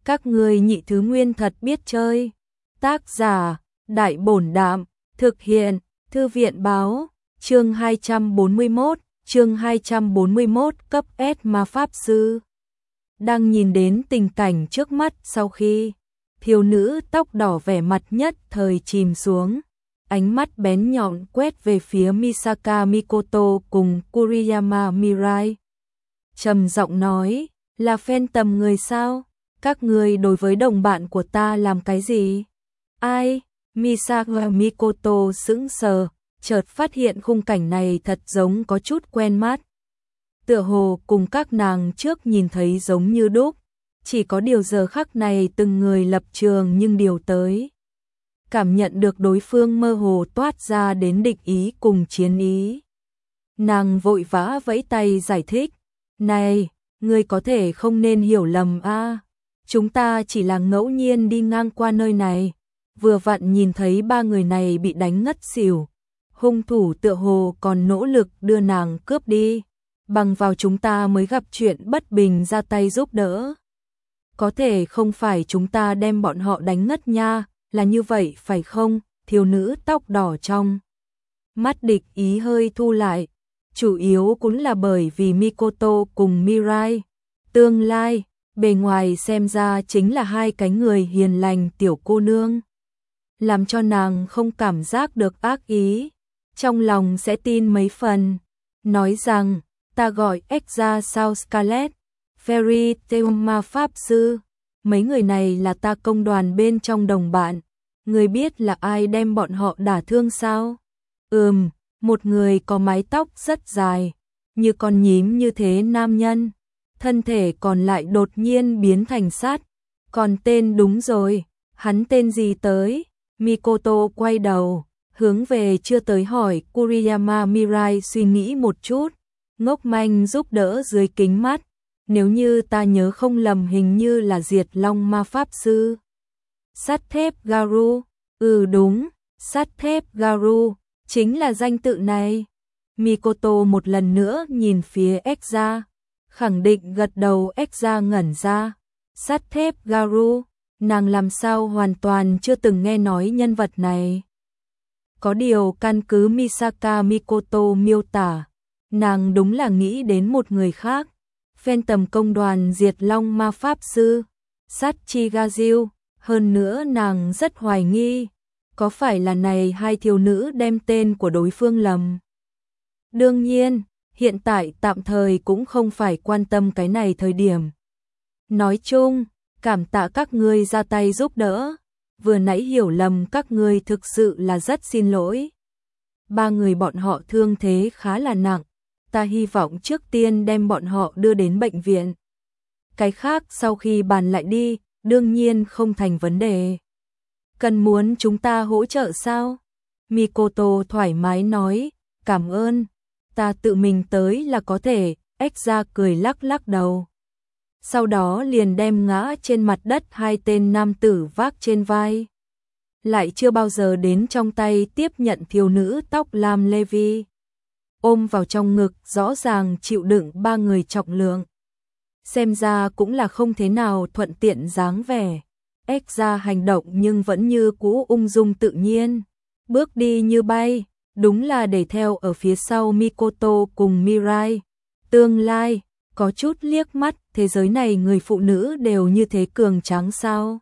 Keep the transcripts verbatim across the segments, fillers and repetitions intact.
Các ngươi nhị thứ nguyên thật biết chơi. Tác giả, Đại Bổn Đạm, thực hiện, Thư viện Báo, chương hai trăm bốn mươi mốt, chương hai trăm bốn mươi mốt cấp S ma pháp sư. Đang nhìn đến tình cảnh trước mắt sau khi thiếu nữ tóc đỏ vẻ mặt nhất thời chìm xuống, ánh mắt bén nhọn quét về phía Misaka Mikoto cùng Kuriyama Mirai. Trầm giọng nói, là fan tầm người sao? Các người đối với đồng bạn của ta làm cái gì? Ai? Misaka Mikoto sững sờ, chợt phát hiện khung cảnh này thật giống có chút quen mắt. Tựa hồ cùng các nàng trước nhìn thấy giống như đúc, chỉ có điều giờ khắc này từng người lập trường nhưng điều tới. Cảm nhận được đối phương mơ hồ toát ra đến địch ý cùng chiến ý. Nàng vội vã vẫy tay giải thích, này, ngươi có thể không nên hiểu lầm a, chúng ta chỉ là ngẫu nhiên đi ngang qua nơi này, vừa vặn nhìn thấy ba người này bị đánh ngất xỉu, hung thủ tựa hồ còn nỗ lực đưa nàng cướp đi, bằng vào chúng ta mới gặp chuyện bất bình ra tay giúp đỡ. Có thể không phải chúng ta đem bọn họ đánh ngất nha, là như vậy phải không? Thiếu nữ tóc đỏ trong mắt địch ý hơi thu lại, chủ yếu cũng là bởi vì Mikoto cùng Mirai, tương lai, bề ngoài xem ra chính là hai cái người hiền lành tiểu cô nương, làm cho nàng không cảm giác được ác ý, trong lòng sẽ tin mấy phần, nói rằng, ta gọi Exa sao Scarlet, Fairy Tail ma pháp sư, mấy người này là ta công đoàn bên trong đồng bạn, người biết là ai đem bọn họ đả thương sao? Ừm, một người có mái tóc rất dài, như con nhím như thế nam nhân, thân thể còn lại đột nhiên biến thành sắt, còn tên đúng rồi, hắn tên gì tới? Mikoto quay đầu, hướng về chưa tới hỏi Kuriyama Mirai suy nghĩ một chút, ngốc manh giúp đỡ dưới kính mắt, nếu như ta nhớ không lầm hình như là Diệt Long ma pháp sư. Sắt thép Garu, ừ đúng, sắt thép Garu, chính là danh tự này. Mikoto một lần nữa nhìn phía Exa, khẳng định gật đầu. Exa ngẩn ra, sắt thép Garu, nàng làm sao hoàn toàn chưa từng nghe nói nhân vật này. Có điều căn cứ Misaka Mikoto miêu tả, nàng đúng là nghĩ đến một người khác, fan tầm công đoàn Diệt Long ma pháp sư, Sachigazu, hơn nữa nàng rất hoài nghi, có phải là này hai thiếu nữ đem tên của đối phương lầm. Đương nhiên, hiện tại tạm thời cũng không phải quan tâm cái này thời điểm. Nói chung, cảm tạ các ngươi ra tay giúp đỡ, vừa nãy hiểu lầm các ngươi thực sự là rất xin lỗi. Ba người bọn họ thương thế khá là nặng, ta hy vọng trước tiên đem bọn họ đưa đến bệnh viện. Cái khác sau khi bàn lại đi, đương nhiên không thành vấn đề. Cần muốn chúng ta hỗ trợ sao? Mikoto thoải mái nói, cảm ơn, ta tự mình tới là có thể. Exa cười lắc lắc đầu. Sau đó liền đem ngã trên mặt đất hai tên nam tử vác trên vai. Lại chưa bao giờ đến trong tay tiếp nhận thiếu nữ tóc lam Levi. Ôm vào trong ngực rõ ràng chịu đựng ba người trọng lượng. Xem ra cũng là không thế nào thuận tiện dáng vẻ. Exa hành động nhưng vẫn như cũ ung dung tự nhiên. Bước đi như bay, đúng là để theo ở phía sau Mikoto cùng Mirai. Tương lai, có chút liếc mắt, thế giới này người phụ nữ đều như thế cường tráng sao?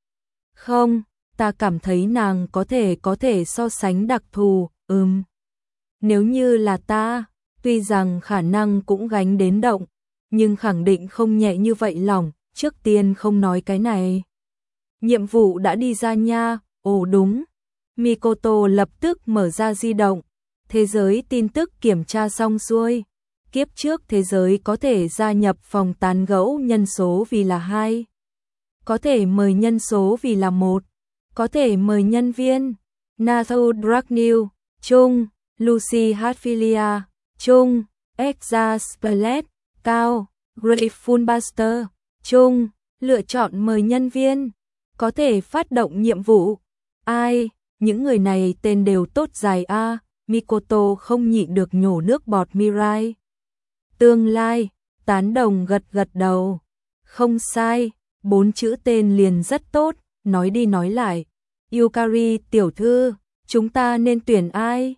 Không, ta cảm thấy nàng có thể có thể so sánh đặc thù, ừm. Nếu như là ta, tuy rằng khả năng cũng gánh đến động, nhưng khẳng định không nhẹ như vậy lòng, trước tiên không nói cái này. Nhiệm vụ đã đi ra nha, ồ đúng. Mikoto lập tức mở ra di động, thế giới tin tức kiểm tra xong xuôi. Kiếp trước thế giới có thể gia nhập phòng tán gẫu nhân số vì là hai, có thể mời nhân số vì là một, có thể mời nhân viên. Nathu Dragneel, Trung, Lucy Hatfilia, Trung, Exa Splet, Cao, Grateful Buster, Trung, lựa chọn mời nhân viên, có thể phát động nhiệm vụ. Ai, những người này tên đều tốt dài a. Mikoto không nhịn được nhổ nước bọt. Mirai, tương lai, tán đồng gật gật đầu. Không sai, bốn chữ tên liền rất tốt, nói đi nói lại. Yukari tiểu thư, chúng ta nên tuyển ai?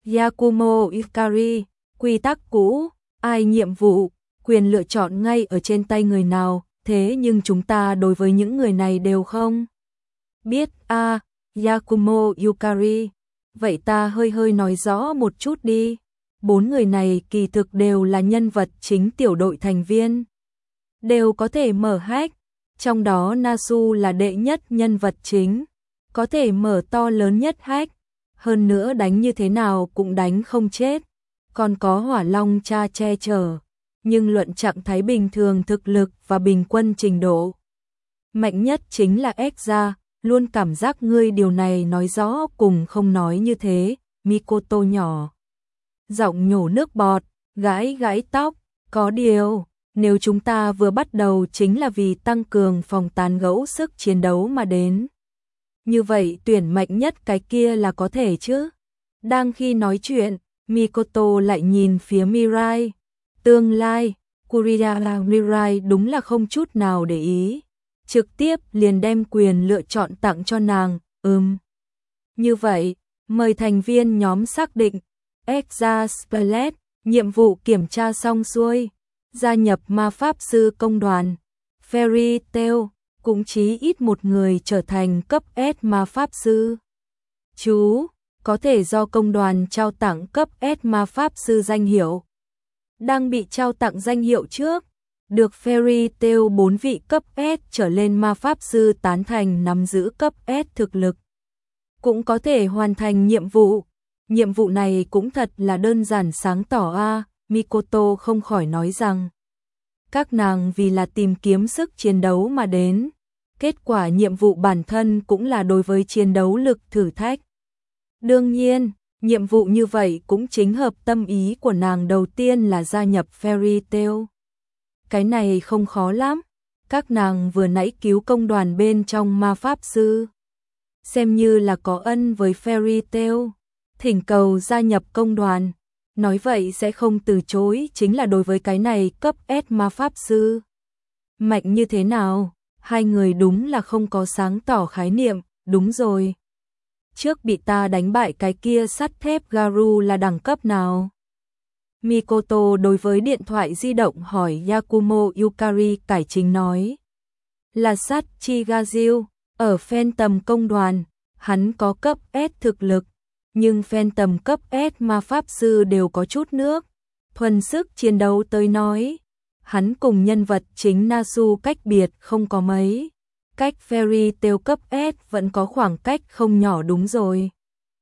Yakumo Yukari, quy tắc cũ, ai nhiệm vụ, quyền lựa chọn ngay ở trên tay người nào, thế nhưng chúng ta đối với những người này đều không biết a. À, Yakumo Yukari, vậy ta hơi hơi nói rõ một chút đi. Bốn người này kỳ thực đều là nhân vật chính tiểu đội thành viên, đều có thể mở hack, trong đó Nasu là đệ nhất nhân vật chính, có thể mở to lớn nhất hack, hơn nữa đánh như thế nào cũng đánh không chết, còn có Hỏa Long cha che chở, nhưng luận trạng thái bình thường thực lực và bình quân trình độ. Mạnh nhất chính là Ekza, luôn cảm giác ngươi điều này nói rõ cùng không nói như thế, Mikoto nhỏ giọng nhổ nước bọt, gãi gãi tóc, có điều, nếu chúng ta vừa bắt đầu chính là vì tăng cường phòng tán gẫu sức chiến đấu mà đến. Như vậy tuyển mạnh nhất cái kia là có thể chứ. Đang khi nói chuyện, Mikoto lại nhìn phía Mirai. Tương lai, Kuriyama Mirai đúng là không chút nào để ý. Trực tiếp liền đem quyền lựa chọn tặng cho nàng, ừm. Như vậy, mời thành viên nhóm xác định. Ekza Splet, nhiệm vụ kiểm tra xong xuôi, gia nhập ma pháp sư công đoàn. Fairy Tail, cũng chí ít một người trở thành cấp S ma pháp sư. Chú, có thể do công đoàn trao tặng cấp S ma pháp sư danh hiệu. Đang bị trao tặng danh hiệu trước, được Fairy Tail bốn vị cấp S trở lên ma pháp sư tán thành nắm giữ cấp S thực lực. Cũng có thể hoàn thành nhiệm vụ. Nhiệm vụ này cũng thật là đơn giản sáng tỏ a, à, Mikoto không khỏi nói rằng. Các nàng vì là tìm kiếm sức chiến đấu mà đến. Kết quả nhiệm vụ bản thân cũng là đối với chiến đấu lực thử thách. Đương nhiên, nhiệm vụ như vậy cũng chính hợp tâm ý của nàng, đầu tiên là gia nhập Fairy Tail. Cái này không khó lắm, các nàng vừa nãy cứu công đoàn bên trong ma pháp sư. Xem như là có ân với Fairy Tail, thỉnh cầu gia nhập công đoàn. Nói vậy sẽ không từ chối, chính là đối với cái này cấp S ma pháp sư. Mạnh như thế nào? Hai người đúng là không có sáng tỏ khái niệm, đúng rồi. Trước bị ta đánh bại cái kia sắt thép Garu là đẳng cấp nào? Mikoto đối với điện thoại di động hỏi Yakumo Yukari, cải chính nói. Là sắt Chigaziu, ở Phantom công đoàn, hắn có cấp S thực lực, nhưng Phantom cấp S ma pháp sư đều có chút nước. Thuần sức chiến đấu tới nói, hắn cùng nhân vật chính Nasu cách biệt không có mấy. Cách Fairy Tail cấp S vẫn có khoảng cách không nhỏ, đúng rồi.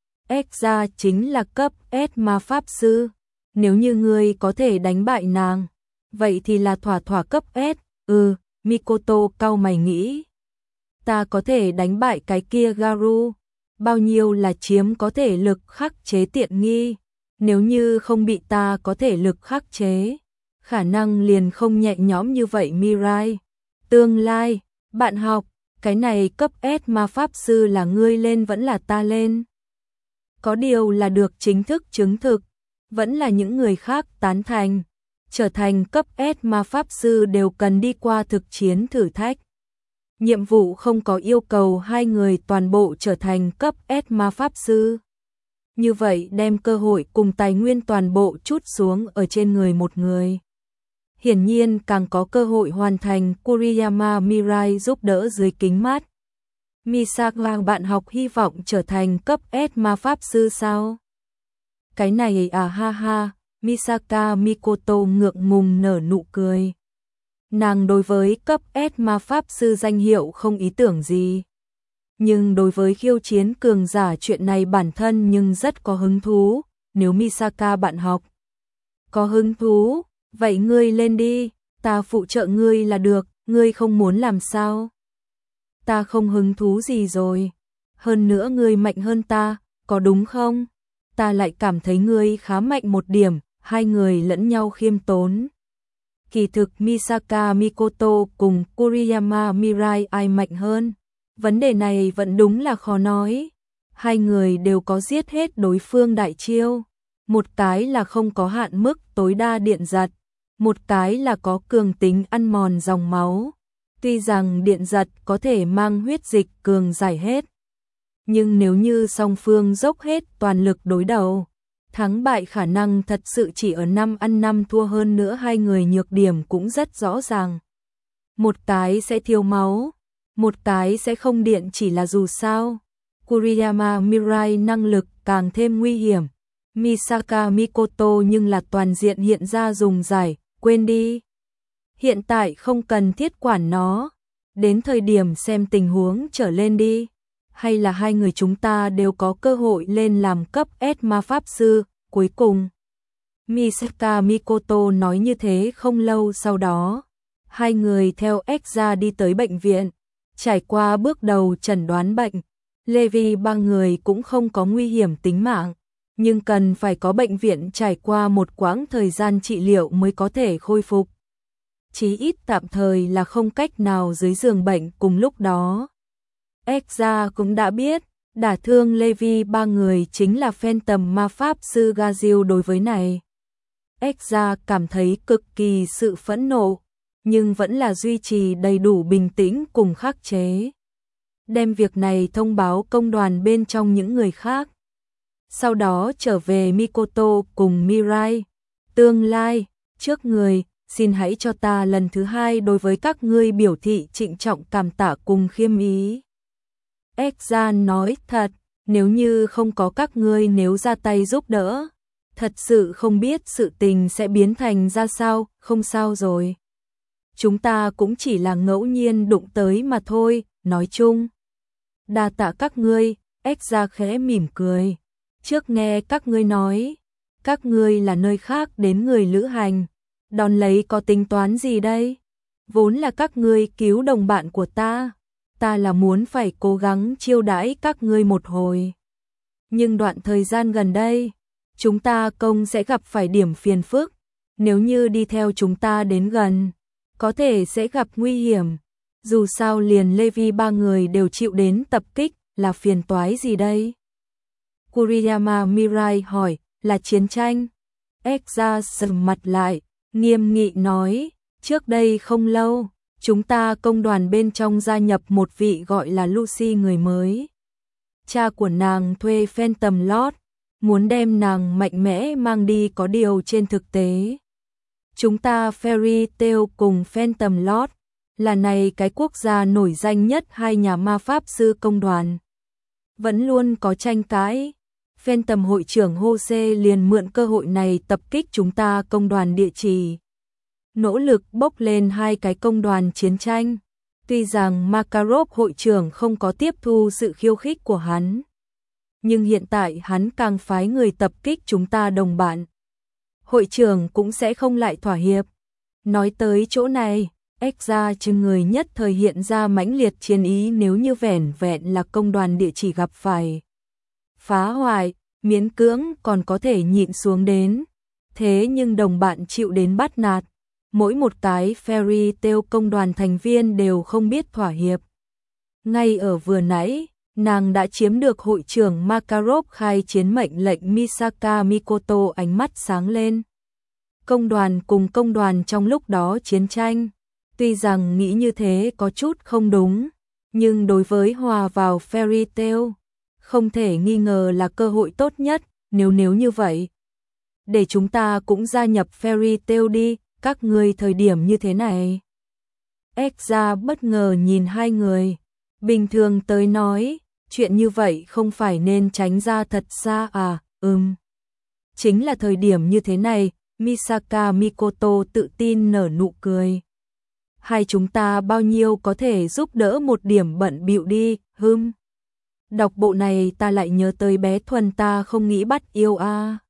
Ekza chính là cấp S ma pháp sư. Nếu như ngươi có thể đánh bại nàng, vậy thì là thỏa thỏa cấp S. Ừ, Mikoto cau mày nghĩ. Ta có thể đánh bại cái kia Garu. Bao nhiêu là chiếm có thể lực khắc chế tiện nghi. Nếu như không bị ta có thể lực khắc chế, khả năng liền không nhẹ nhõm như vậy. Mirai, tương lai, bạn học, cái này cấp S ma pháp sư là ngươi lên vẫn là ta lên? Có điều là được chính thức chứng thực, vẫn là những người khác tán thành. Trở thành cấp S ma pháp sư đều cần đi qua thực chiến thử thách. Nhiệm vụ không có yêu cầu hai người toàn bộ trở thành cấp S ma pháp sư. Như vậy đem cơ hội cùng tài nguyên toàn bộ trút xuống ở trên người một người. Hiển nhiên càng có cơ hội hoàn thành. Kuriyama Mirai giúp đỡ dưới kính mắt. Misaka, bạn học hy vọng trở thành cấp S ma pháp sư sao? Cái này à, ha ha. Misaka Mikoto ngượng ngùng nở nụ cười. Nàng đối với cấp S ma pháp sư danh hiệu không ý tưởng gì, nhưng đối với khiêu chiến cường giả chuyện này bản thân nhưng rất có hứng thú. Nếu Misaka bạn học có hứng thú, vậy ngươi lên đi, ta phụ trợ ngươi là được. Ngươi không muốn làm sao? Ta không hứng thú gì rồi. Hơn nữa ngươi mạnh hơn ta, có đúng không? Ta lại cảm thấy ngươi khá mạnh một điểm. Hai người lẫn nhau khiêm tốn. Kỳ thực Misaka Mikoto cùng Kuriyama Mirai ai mạnh hơn? Vấn đề này vẫn đúng là khó nói. Hai người đều có giết hết đối phương đại chiêu. Một cái là không có hạn mức tối đa điện giật. Một cái là có cường tính ăn mòn dòng máu. Tuy rằng điện giật có thể mang huyết dịch cường giải hết, nhưng nếu như song phương dốc hết toàn lực đối đầu, thắng bại khả năng thật sự chỉ ở năm ăn năm thua, hơn nữa hai người nhược điểm cũng rất rõ ràng. Một cái sẽ thiếu máu, một cái sẽ không điện, chỉ là dù sao Kuriyama Mirai năng lực càng thêm nguy hiểm. Misaka Mikoto nhưng là toàn diện hiện ra dùng giải, quên đi. Hiện tại không cần thiết quản nó, đến thời điểm xem tình huống trở lên đi. Hay là hai người chúng ta đều có cơ hội lên làm cấp S ma pháp sư, cuối cùng. Misaka Mikoto nói như thế không lâu sau đó. Hai người theo X ra đi tới bệnh viện, trải qua bước đầu chẩn đoán bệnh. Levi ba người cũng không có nguy hiểm tính mạng, nhưng cần phải có bệnh viện trải qua một quãng thời gian trị liệu mới có thể khôi phục. Chí ít tạm thời là không cách nào dưới giường bệnh cùng lúc đó. Exra cũng đã biết, đả thương Levi ba người chính là Phantom ma pháp sư Gazil. Đối với này, Exra cảm thấy cực kỳ sự phẫn nộ, nhưng vẫn là duy trì đầy đủ bình tĩnh cùng khắc chế. Đem việc này thông báo công đoàn bên trong những người khác. Sau đó trở về Mikoto cùng Mirai. Tương lai, trước người, xin hãy cho ta lần thứ hai đối với các ngươi biểu thị trịnh trọng cảm tạ cùng khiêm ý. Exra nói thật, nếu như không có các ngươi nếu ra tay giúp đỡ, thật sự không biết sự tình sẽ biến thành ra sao. Không sao rồi. Chúng ta cũng chỉ là ngẫu nhiên đụng tới mà thôi, nói chung. Đa tạ các ngươi, Exra khẽ mỉm cười. Trước nghe các ngươi nói, các ngươi là nơi khác đến người lữ hành, đón lấy có tính toán gì đây? Vốn là các ngươi cứu đồng bạn của ta, ta là muốn phải cố gắng chiêu đãi các ngươi một hồi. Nhưng đoạn thời gian gần đây, chúng ta công sẽ gặp phải điểm phiền phức, nếu như đi theo chúng ta đến gần, có thể sẽ gặp nguy hiểm. Dù sao liền Levi ba người đều chịu đến tập kích, là phiền toái gì đây? Kuriyama Mirai hỏi, là chiến tranh? Exra sầm mặt lại, nghiêm nghị nói, trước đây không lâu, chúng ta công đoàn bên trong gia nhập một vị gọi là Lucy người mới. Cha của nàng thuê Phantom Lord, muốn đem nàng mạnh mẽ mang đi, có điều trên thực tế. Chúng ta Fairy Tail cùng Phantom Lord là này cái quốc gia nổi danh nhất hai nhà ma pháp sư công đoàn. Vẫn luôn có tranh cãi. Phantom hội trưởng Jose liền mượn cơ hội này tập kích chúng ta công đoàn địa chỉ. Nỗ lực bốc lên hai cái công đoàn chiến tranh. Tuy rằng Makarov hội trưởng không có tiếp thu sự khiêu khích của hắn, nhưng hiện tại hắn càng phái người tập kích chúng ta đồng bạn. Hội trưởng cũng sẽ không lại thỏa hiệp. Nói tới chỗ này, Exra chừng người nhất thời hiện ra mãnh liệt chiến ý, nếu như vẻn vẹn là công đoàn địa chỉ gặp phải phá hoại, miễn cưỡng còn có thể nhịn xuống đến. Thế nhưng đồng bạn chịu đến bắt nạt, mỗi một cái Fairy Tail công đoàn thành viên đều không biết thỏa hiệp. Ngay ở vừa nãy, nàng đã chiếm được hội trưởng Makarov khai chiến mệnh lệnh. Misaka Mikoto ánh mắt sáng lên. Công đoàn cùng công đoàn trong lúc đó chiến tranh. Tuy rằng nghĩ như thế có chút không đúng, nhưng đối với hòa vào Fairy Tail, không thể nghi ngờ là cơ hội tốt nhất. Nếu nếu như vậy, để chúng ta cũng gia nhập Fairy Tail đi, các ngươi thời điểm như thế này. Exra bất ngờ nhìn hai người, bình thường tới nói, chuyện như vậy không phải nên tránh ra thật xa à? Ừm. Chính là thời điểm như thế này. Misaka Mikoto tự tin nở nụ cười. Hai chúng ta bao nhiêu có thể giúp đỡ một điểm bận bịu đi, hừm. Đọc bộ này ta lại nhớ tới bé Thuần, ta không nghĩ bắt yêu a. À.